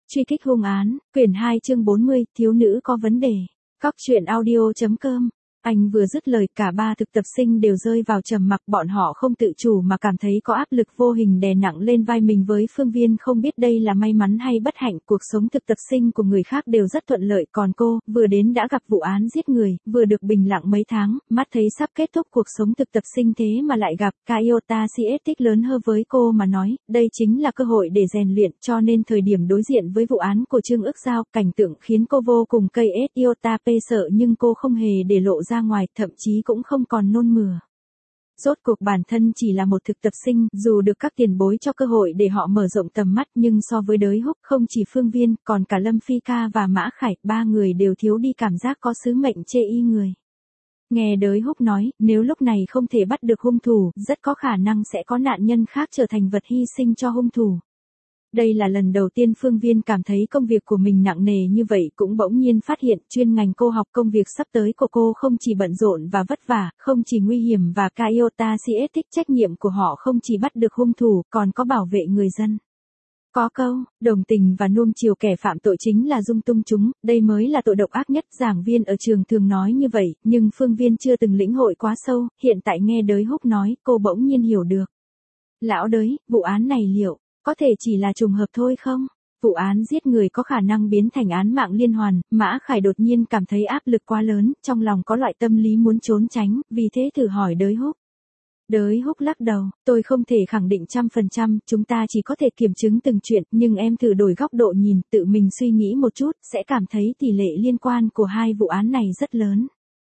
Truy kích hung án, quyển 2 chương 40, thiếu nữ có vấn đề. Cóc truyện audio.com. Anh vừa dứt lời, cả ba thực tập sinh đều rơi vào trầm mặc, bọn họ không tự chủ mà cảm thấy có áp lực vô hình đè nặng lên vai mình. Với Phương Viên không biết đây là may mắn hay bất hạnh, cuộc sống thực tập sinh của người khác đều rất thuận lợi, còn cô, vừa đến đã gặp vụ án giết người, vừa được bình lặng mấy tháng, mắt thấy sắp kết thúc cuộc sống thực tập sinh thế mà lại gặp Kaiota Siết lớn hơn. Với cô mà nói, đây chính là cơ hội để rèn luyện, cho nên thời điểm đối diện với vụ án của Trương Ức Giao, cảnh tượng khiến cô vô cùng Kaiota sợ, nhưng cô không hề để lộ ra ngoài, thậm chí cũng không còn nôn mửa. Rốt cuộc bản thân chỉ là một thực tập sinh, dù được các tiền bối cho cơ hội để họ mở rộng tầm mắt, nhưng so với Đới Húc, không chỉ Phương Viên, còn cả Lâm Phi Ca và Mã Khải, ba người đều thiếu đi cảm giác có sứ mệnh chê y người. Nghe Đới Húc nói, nếu lúc này không thể bắt được hung thủ, rất có khả năng sẽ có nạn nhân khác trở thành vật hy sinh cho hung thủ. Đây là lần đầu tiên Phương Viên cảm thấy công việc của mình nặng nề như vậy, cũng bỗng nhiên phát hiện chuyên ngành cô học, công việc sắp tới của cô không chỉ bận rộn và vất vả, không chỉ nguy hiểm, và Kaiota Siết thích trách nhiệm của họ không chỉ bắt được hung thủ, còn có bảo vệ người dân. Có câu, đồng tình và nuông chiều kẻ phạm tội chính là dung tung chúng, đây mới là tội độc ác nhất, giảng viên ở trường thường nói như vậy, nhưng Phương Viên chưa từng lĩnh hội quá sâu, hiện tại nghe Đới Húc nói, cô bỗng nhiên hiểu được. Lão Đới, vụ án này liệu có thể chỉ là trùng hợp thôi không? Vụ án giết người có khả năng biến thành án mạng liên hoàn. Mã Khải đột nhiên cảm thấy áp lực quá lớn, trong lòng có loại tâm lý muốn trốn tránh, vì thế thử hỏi Đới Húc. Đới Húc lắc đầu, tôi không thể khẳng định 100%, chúng ta chỉ có thể kiểm chứng từng chuyện, nhưng em thử đổi góc độ nhìn, tự mình suy nghĩ một chút, sẽ cảm thấy tỷ lệ liên quan của hai vụ án này rất lớn.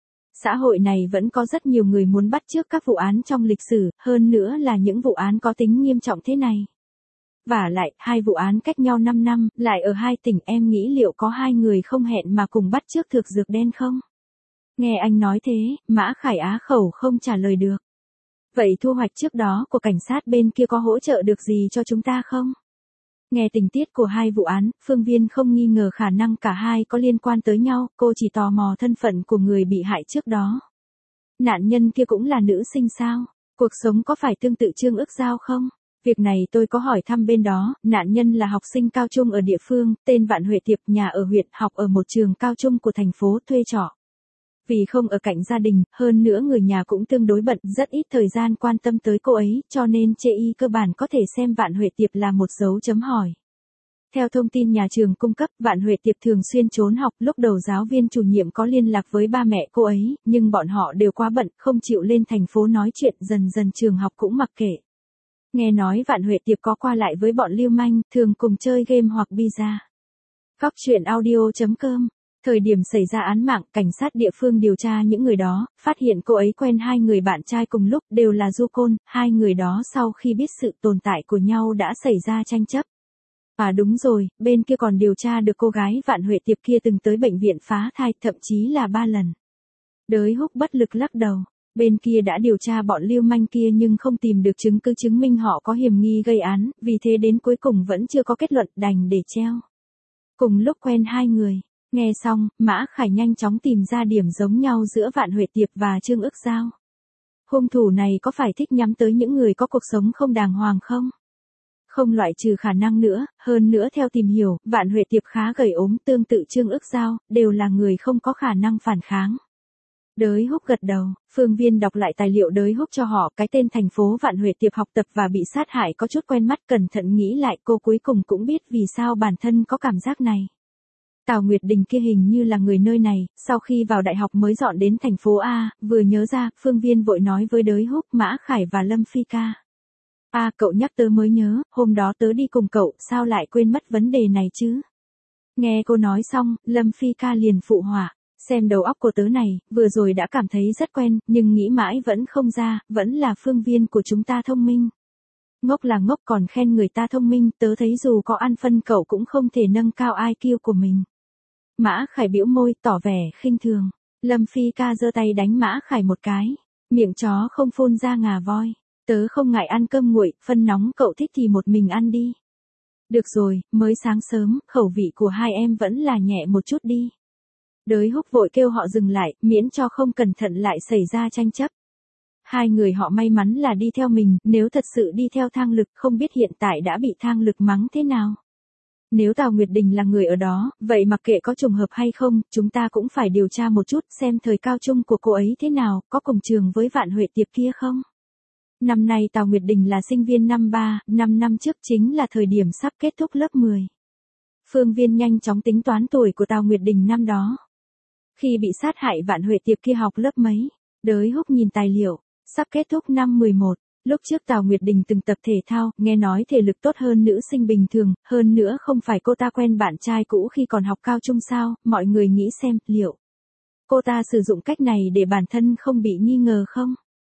Xã hội này vẫn có rất nhiều người muốn bắt chước các vụ án trong lịch sử, hơn nữa là những vụ án có tính nghiêm trọng thế này. Vả lại, hai vụ án cách nhau 5 năm, lại ở hai tỉnh, em nghĩ liệu có hai người không hẹn mà cùng bắt chước thực dược đen không? Nghe anh nói thế, Mã Khải á khẩu không trả lời được. Vậy thu hoạch trước đó của cảnh sát bên kia có hỗ trợ được gì cho chúng ta không? Nghe tình tiết của hai vụ án, Phương Viên không nghi ngờ khả năng cả hai có liên quan tới nhau, cô chỉ tò mò thân phận của người bị hại trước đó. Nạn nhân kia cũng là nữ sinh sao? Cuộc sống có phải tương tự Trương Ức Giao không? Việc này tôi có hỏi thăm bên đó, nạn nhân là học sinh cao trung ở địa phương, tên Vạn Huệ Tiệp, nhà ở huyện, học ở một trường cao trung của thành phố, thuê trọ. Vì không ở cạnh gia đình, hơn nữa người nhà cũng tương đối bận, rất ít thời gian quan tâm tới cô ấy, cho nên chê y cơ bản có thể xem Vạn Huệ Tiệp là một dấu chấm hỏi. Theo thông tin nhà trường cung cấp, Vạn Huệ Tiệp thường xuyên trốn học, lúc đầu giáo viên chủ nhiệm có liên lạc với ba mẹ cô ấy, nhưng bọn họ đều quá bận, không chịu lên thành phố nói chuyện, dần dần trường học cũng mặc kệ. Nghe nói Vạn Huệ Tiệp có qua lại với bọn lưu manh, thường cùng chơi game hoặc pizza. Cóc truyện audio.com. Thời điểm xảy ra án mạng, cảnh sát địa phương điều tra những người đó, phát hiện cô ấy quen hai người bạn trai cùng lúc, đều là du côn, hai người đó sau khi biết sự tồn tại của nhau đã xảy ra tranh chấp. À đúng rồi, bên kia còn điều tra được cô gái Vạn Huệ Tiệp kia từng tới bệnh viện phá thai, thậm chí là 3 lần. Đới Húc bất lực lắc đầu. Bên kia đã điều tra bọn lưu manh kia nhưng không tìm được chứng cứ chứng minh họ có hiểm nghi gây án, vì thế đến cuối cùng vẫn chưa có kết luận, đành để treo. Cùng lúc quen hai người, nghe xong, Mã Khải nhanh chóng tìm ra điểm giống nhau giữa Vạn Huệ Tiệp và Trương Ức Giao. Hung thủ này có phải thích nhắm tới những người có cuộc sống không đàng hoàng không? Không loại trừ khả năng nữa, hơn nữa theo tìm hiểu, Vạn Huệ Tiệp khá gầy ốm, tương tự Trương Ức Giao, đều là người không có khả năng phản kháng. Đới Húc gật đầu, Phương Viên đọc lại tài liệu Đới Húc cho họ, cái tên thành phố Vạn Huệ Tiệp học tập và bị sát hại có chút quen mắt, cẩn thận nghĩ lại cô cuối cùng cũng biết vì sao bản thân có cảm giác này. Tào Nguyệt Đình kia hình như là người nơi này, sau khi vào đại học mới dọn đến thành phố A, vừa nhớ ra, Phương Viên vội nói với Đới Húc, Mã Khải và Lâm Phi Ca. À cậu nhắc tớ mới nhớ, hôm đó tớ đi cùng cậu, sao lại quên mất vấn đề này chứ? Nghe cô nói xong, Lâm Phi Ca liền phụ họa. Xem đầu óc của tớ này, vừa rồi đã cảm thấy rất quen, nhưng nghĩ mãi vẫn không ra, vẫn là Phương Viên của chúng ta thông minh. Ngốc là ngốc còn khen người ta thông minh, tớ thấy dù có ăn phân cậu cũng không thể nâng cao IQ của mình. Mã Khải bĩu môi, tỏ vẻ khinh thường. Lâm Phi Ca giơ tay đánh Mã Khải một cái. Miệng chó không phun ra ngà voi. Tớ không ngại ăn cơm nguội, phân nóng cậu thích thì một mình ăn đi. Được rồi, mới sáng sớm, khẩu vị của hai em vẫn là nhẹ một chút đi. Đới Húc vội kêu họ dừng lại, miễn cho không cẩn thận lại xảy ra tranh chấp. Hai người họ may mắn là đi theo mình, nếu thật sự đi theo Thang Lực không biết hiện tại đã bị Thang Lực mắng thế nào. Nếu Tào Nguyệt Đình là người ở đó, vậy mặc kệ có trùng hợp hay không, chúng ta cũng phải điều tra một chút xem thời cao trung của cô ấy thế nào, có cùng trường với Vạn Huệ Tiệp kia không? Năm nay Tào Nguyệt Đình là sinh viên năm 3, 5 năm trước chính là thời điểm sắp kết thúc lớp 10. Phương Viên nhanh chóng tính toán tuổi của Tào Nguyệt Đình năm đó. Khi bị sát hại Vạn Huệ Tiệp kia học lớp mấy? Đới Húc nhìn tài liệu, sắp kết thúc năm 11. Lúc trước Tào Nguyệt Đình từng tập thể thao, nghe nói thể lực tốt hơn nữ sinh bình thường, hơn nữa không phải cô ta quen bạn trai cũ khi còn học cao trung sao, mọi người nghĩ xem, liệu cô ta sử dụng cách này để bản thân không bị nghi ngờ không?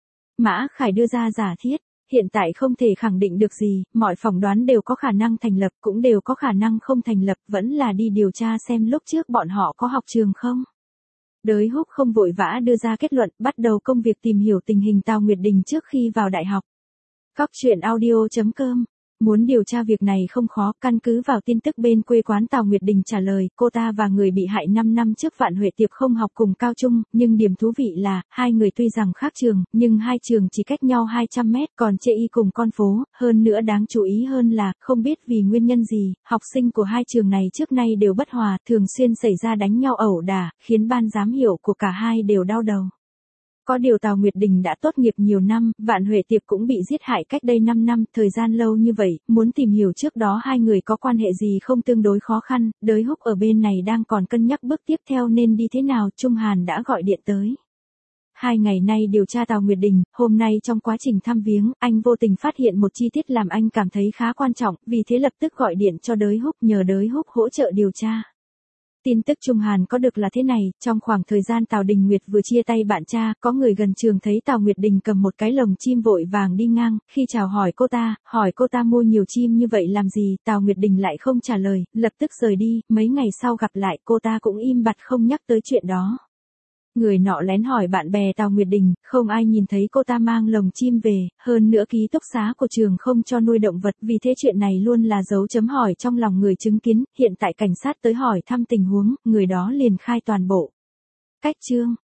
Mã Khải đưa ra giả thiết, hiện tại không thể khẳng định được gì, mọi phỏng đoán đều có khả năng thành lập cũng đều có khả năng không thành lập, vẫn là đi điều tra xem lúc trước bọn họ có học trường không. Đới Húc không vội vã đưa ra kết luận, bắt đầu công việc tìm hiểu tình hình Tào Nguyệt Đình trước khi vào đại học. Cóc truyện audio.com. Muốn điều tra việc này không khó, căn cứ vào tin tức bên quê quán Tào Nguyệt Đình trả lời, cô ta và người bị hại 5 năm trước Vạn Huệ Tiệp không học cùng cao trung, nhưng điểm thú vị là, hai người tuy rằng khác trường, nhưng hai trường chỉ cách nhau 200 mét, còn chê y cùng con phố, hơn nữa đáng chú ý hơn là, không biết vì nguyên nhân gì, học sinh của hai trường này trước nay đều bất hòa, thường xuyên xảy ra đánh nhau ẩu đả, khiến ban giám hiệu của cả hai đều đau đầu. Có điều Tào Nguyệt Đình đã tốt nghiệp nhiều năm, Vạn Huệ Tiệp cũng bị giết hại cách đây 5 năm, thời gian lâu như vậy, muốn tìm hiểu trước đó hai người có quan hệ gì không tương đối khó khăn, Đới Húc ở bên này đang còn cân nhắc bước tiếp theo nên đi thế nào, Trung Hàn đã gọi điện tới. 2 ngày nay điều tra Tào Nguyệt Đình, hôm nay trong quá trình thăm viếng, anh vô tình phát hiện một chi tiết làm anh cảm thấy khá quan trọng, vì thế lập tức gọi điện cho Đới Húc nhờ Đới Húc hỗ trợ điều tra. Tin tức Trung Hàn có được là thế này, trong khoảng thời gian Tào Đình Nguyệt vừa chia tay bạn tra, có người gần trường thấy Tào Nguyệt Đình cầm một cái lồng chim vội vàng đi ngang, khi chào hỏi cô ta mua nhiều chim như vậy làm gì, Tào Nguyệt Đình lại không trả lời, lập tức rời đi, mấy ngày sau gặp lại cô ta cũng im bặt không nhắc tới chuyện đó. Người nọ lén hỏi bạn bè Tào Nguyệt Đình, không ai nhìn thấy cô ta mang lồng chim về, hơn nữa ký túc xá của trường không cho nuôi động vật, vì thế chuyện này luôn là dấu chấm hỏi trong lòng người chứng kiến, hiện tại cảnh sát tới hỏi thăm tình huống, người đó liền khai toàn bộ. Cách chương